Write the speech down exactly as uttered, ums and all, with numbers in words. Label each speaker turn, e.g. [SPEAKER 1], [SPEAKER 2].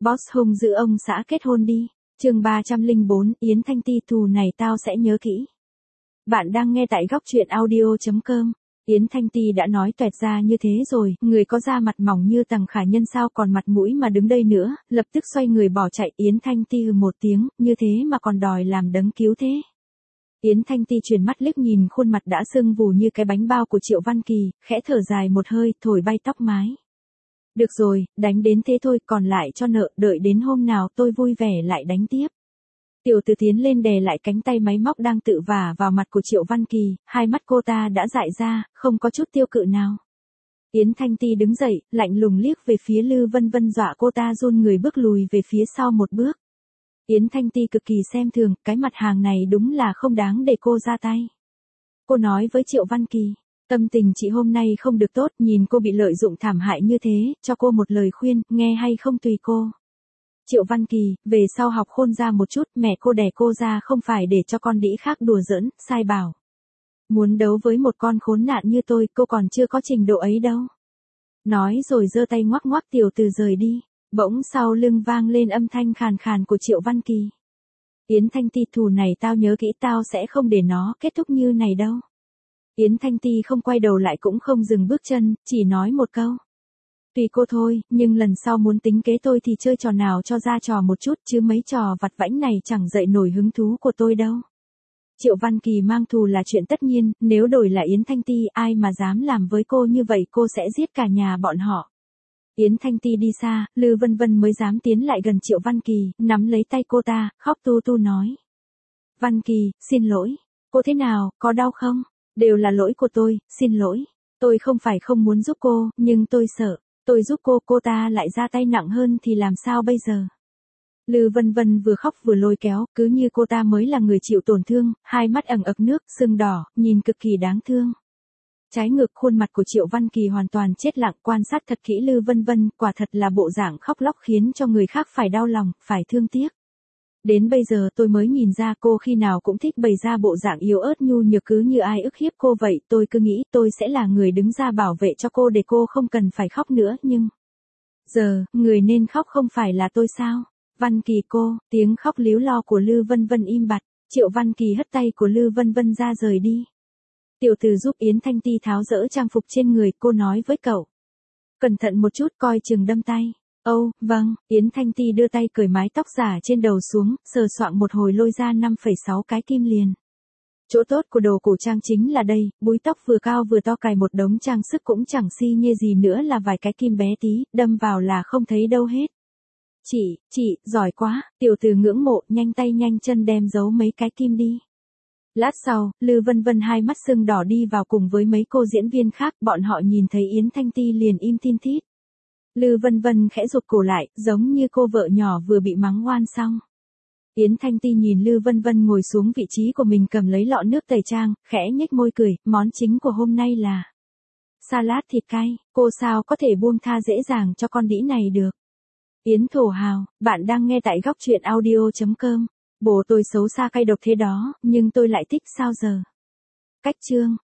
[SPEAKER 1] Boss hung giữ ông xã kết hôn đi. Chương ba trăm lẻ bốn, Yến Thanh Ti thù này tao sẽ nhớ kỹ. Bạn đang nghe tại góc truyện audio chấm com. Yến Thanh Ti đã nói toẹt ra như thế rồi, người có da mặt mỏng như Tằng Khả Nhân sao còn mặt mũi mà đứng đây nữa, lập tức xoay người bỏ chạy. Yến Thanh Ti hừ một tiếng, như thế mà còn đòi làm đấng cứu thế. Yến Thanh Ti chuyển mắt liếc nhìn khuôn mặt đã sưng vù như cái bánh bao của Triệu Văn Kỳ, khẽ thở dài một hơi, thổi bay tóc mái. Được rồi, đánh đến thế thôi, còn lại cho nợ, đợi đến hôm nào tôi vui vẻ lại đánh tiếp. Tiểu Từ tiến lên đè lại cánh tay máy móc đang tự vả vào mặt của Triệu Văn Kỳ, hai mắt cô ta đã dại ra, không có chút tiêu cự nào. Yến Thanh Ti đứng dậy, lạnh lùng liếc về phía Lư Vân Vân dọa cô ta run người bước lùi về phía sau một bước. Yến Thanh Ti cực kỳ xem thường, cái mặt hàng này đúng là không đáng để cô ra tay. Cô nói với Triệu Văn Kỳ, tâm tình chị hôm nay không được tốt, nhìn cô bị lợi dụng thảm hại như thế, cho cô một lời khuyên, nghe hay không tùy cô. Triệu Văn Kỳ, về sau học khôn ra một chút, mẹ cô đẻ cô ra không phải để cho con đĩ khác đùa giỡn, sai bảo. Muốn đấu với một con khốn nạn như tôi, cô còn chưa có trình độ ấy đâu. Nói rồi giơ tay ngoắc ngoắc Tiểu Từ rời đi, bỗng sau lưng vang lên âm thanh khàn khàn của Triệu Văn Kỳ. Yến Thanh Ti thù này tao nhớ kỹ, tao sẽ không để nó kết thúc như này đâu. Yến Thanh Ti không quay đầu lại cũng không dừng bước chân, chỉ nói một câu. Tùy cô thôi, nhưng lần sau muốn tính kế tôi thì chơi trò nào cho ra trò một chút, chứ mấy trò vặt vãnh này chẳng dậy nổi hứng thú của tôi đâu. Triệu Văn Kỳ mang thù là chuyện tất nhiên, nếu đổi lại Yến Thanh Ti, ai mà dám làm với cô như vậy, cô sẽ giết cả nhà bọn họ. Yến Thanh Ti đi xa, Lư Vân Vân mới dám tiến lại gần Triệu Văn Kỳ, nắm lấy tay cô ta, khóc tu tu nói. Văn Kỳ, xin lỗi. Cô thế nào, có đau không? Đều là lỗi của tôi, xin lỗi. Tôi không phải không muốn giúp cô, nhưng tôi sợ. Tôi giúp cô, cô ta lại ra tay nặng hơn thì làm sao bây giờ? Lư Vân Vân vừa khóc vừa lôi kéo, cứ như cô ta mới là người chịu tổn thương, hai mắt ẩn ực nước, sưng đỏ, nhìn cực kỳ đáng thương. Trái ngược khuôn mặt của Triệu Văn Kỳ hoàn toàn chết lặng, quan sát thật kỹ Lư Vân Vân, quả thật là bộ dạng khóc lóc khiến cho người khác phải đau lòng, phải thương tiếc. Đến bây giờ tôi mới nhìn ra cô khi nào cũng thích bày ra bộ dạng yếu ớt nhu nhược cứ như ai ức hiếp cô vậy, tôi cứ nghĩ tôi sẽ là người đứng ra bảo vệ cho cô để cô không cần phải khóc nữa, nhưng... Giờ, người nên khóc không phải là tôi sao? Văn Kỳ cô, tiếng khóc líu lo của Lư Vân Vân im bặt, Triệu Văn Kỳ hất tay của Lư Vân Vân ra rời đi. Tiểu Từ giúp Yến Thanh Ti tháo dỡ trang phục trên người, cô nói với cậu. Cẩn thận một chút, coi chừng đâm tay. Âu, oh, vâng, Yến Thanh Ti đưa tay cởi mái tóc giả trên đầu xuống, sờ soạng một hồi lôi ra năm phẩy sáu cái kim liền. Chỗ tốt của đồ cổ trang chính là đây, búi tóc vừa cao vừa to, cài một đống trang sức cũng chẳng si nhê gì nữa là vài cái kim bé tí, đâm vào là không thấy đâu hết. Chị, chị, giỏi quá, Tiểu Từ ngưỡng mộ, nhanh tay nhanh chân đem giấu mấy cái kim đi. Lát sau, Lư Vân Vân hai mắt sưng đỏ đi vào cùng với mấy cô diễn viên khác, bọn họ nhìn thấy Yến Thanh Ti liền im tin thít. Lư Vân Vân khẽ rụt cổ lại, giống như cô vợ nhỏ vừa bị mắng oan xong. Yến Thanh Ti nhìn Lư Vân Vân ngồi xuống vị trí của mình cầm lấy lọ nước tẩy trang, khẽ nhếch môi cười, món chính của hôm nay là salad thịt cay, cô sao có thể buông tha dễ dàng cho con đĩ này được. Yến thổ hào, bạn đang nghe tại góc truyện audio chấm com. Bố tôi xấu xa cay độc thế đó, nhưng tôi lại thích sao giờ. Cách chương.